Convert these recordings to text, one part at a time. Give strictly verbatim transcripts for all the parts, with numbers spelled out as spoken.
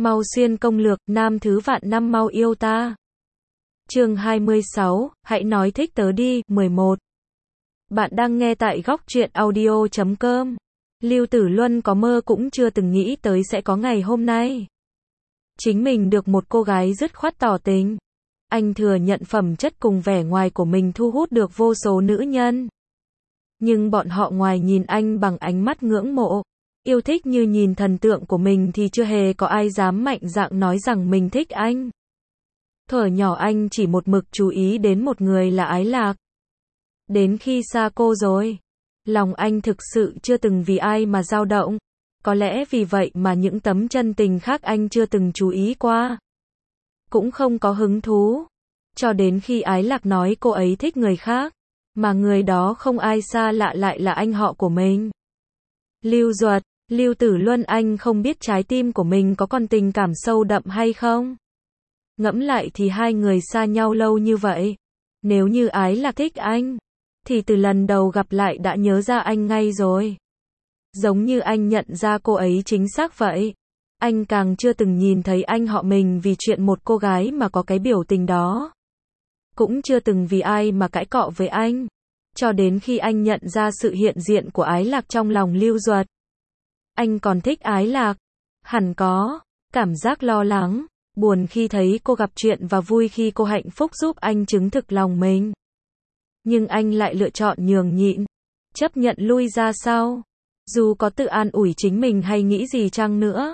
Mau xuyên công lược, nam thứ vạn năm mau yêu ta. Chương hai mươi sáu, hãy nói thích tớ đi, mười một. Bạn đang nghe tại góc truyện audio chấm com. Lưu Tử Luân có mơ cũng chưa từng nghĩ tới sẽ có ngày hôm nay. Chính mình được một cô gái dứt khoát tỏ tình. Anh thừa nhận phẩm chất cùng vẻ ngoài của mình thu hút được vô số nữ nhân. Nhưng bọn họ ngoài nhìn anh bằng ánh mắt ngưỡng mộ, yêu thích như nhìn thần tượng của mình thì chưa hề có ai dám mạnh dạn nói rằng mình thích anh. Thuở nhỏ anh chỉ một mực chú ý đến một người là Ái Lạc. Đến khi xa cô rồi, lòng anh thực sự chưa từng vì ai mà dao động. Có lẽ vì vậy mà những tấm chân tình khác anh chưa từng chú ý qua, cũng không có hứng thú. Cho đến khi Ái Lạc nói cô ấy thích người khác, mà người đó không ai xa lạ lại là anh họ của mình. Lưu Duật, Lưu Tử Luân, anh không biết trái tim của mình có còn tình cảm sâu đậm hay không? Ngẫm lại thì hai người xa nhau lâu như vậy. Nếu như Ái Lạc thích anh, thì từ lần đầu gặp lại đã nhớ ra anh ngay rồi. Giống như anh nhận ra cô ấy chính xác vậy. Anh càng chưa từng nhìn thấy anh họ mình vì chuyện một cô gái mà có cái biểu tình đó. Cũng chưa từng vì ai mà cãi cọ với anh. Cho đến khi anh nhận ra sự hiện diện của Ái Lạc trong lòng Lưu Duật. Anh còn thích Ái Lạc. Hẳn có cảm giác lo lắng, buồn khi thấy cô gặp chuyện và vui khi cô hạnh phúc giúp anh chứng thực lòng mình. Nhưng anh lại lựa chọn nhường nhịn, chấp nhận lui ra sau. Dù có tự an ủi chính mình hay nghĩ gì chăng nữa.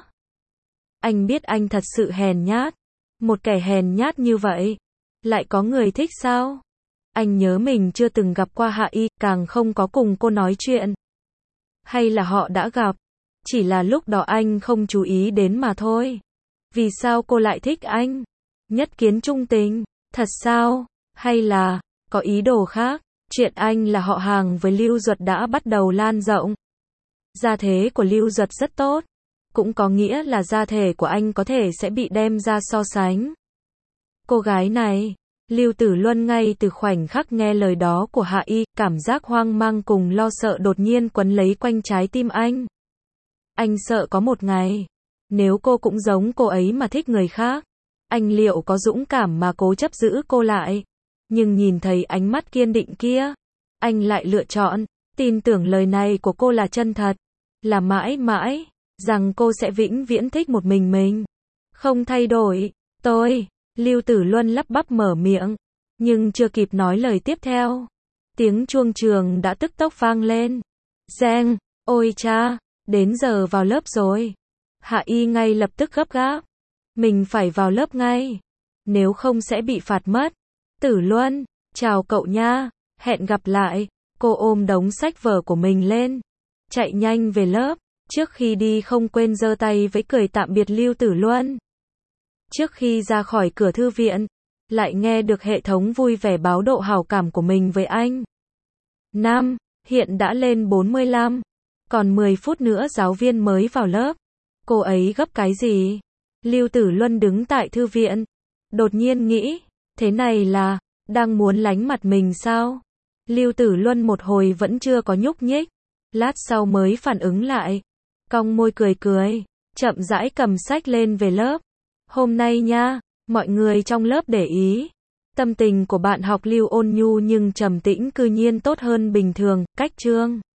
Anh biết anh thật sự hèn nhát. Một kẻ hèn nhát như vậy, lại có người thích sao? Anh nhớ mình chưa từng gặp qua Hạ Y, càng không có cùng cô nói chuyện. Hay là họ đã gặp, chỉ là lúc đó anh không chú ý đến mà thôi. Vì sao cô lại thích anh? Nhất kiến trung tình, thật sao? Hay là có ý đồ khác? Chuyện anh là họ hàng với Lưu Duật đã bắt đầu lan rộng. Gia thế của Lưu Duật rất tốt, cũng có nghĩa là gia thể của anh có thể sẽ bị đem ra so sánh. Cô gái này, Lưu Tử Luân ngay từ khoảnh khắc nghe lời đó của Hạ Y, cảm giác hoang mang cùng lo sợ đột nhiên quấn lấy quanh trái tim anh. Anh sợ có một ngày, nếu cô cũng giống cô ấy mà thích người khác, anh liệu có dũng cảm mà cố chấp giữ cô lại? Nhưng nhìn thấy ánh mắt kiên định kia, anh lại lựa chọn tin tưởng lời này của cô là chân thật, là mãi mãi, rằng cô sẽ vĩnh viễn thích một mình mình, không thay đổi. Tôi, Lưu Tử Luân lắp bắp mở miệng, nhưng chưa kịp nói lời tiếp theo, tiếng chuông trường đã tức tốc vang lên. Reng, ôi cha, đến giờ vào lớp rồi. Hạ Y ngay lập tức gấp gáp. Mình phải vào lớp ngay, nếu không sẽ bị phạt mất. Tử Luân, chào cậu nha, hẹn gặp lại. Cô ôm đống sách vở của mình lên, chạy nhanh về lớp. Trước khi đi không quên giơ tay với cười tạm biệt Lưu Tử Luân. Trước khi ra khỏi cửa thư viện, lại nghe được hệ thống vui vẻ báo độ hảo cảm của mình với anh. Năm, hiện đã lên bốn mươi lăm. Còn mười phút nữa giáo viên mới vào lớp. Cô ấy gấp cái gì? Lưu Tử Luân đứng tại thư viện, đột nhiên nghĩ, thế này là đang muốn lánh mặt mình sao? Lưu Tử Luân một hồi vẫn chưa có nhúc nhích, lát sau mới phản ứng lại, cong môi cười cười, chậm rãi cầm sách lên về lớp. Hôm nay nha, mọi người trong lớp để ý, tâm tình của bạn học Lưu ôn nhu nhưng trầm tĩnh cư nhiên tốt hơn bình thường. Cách chương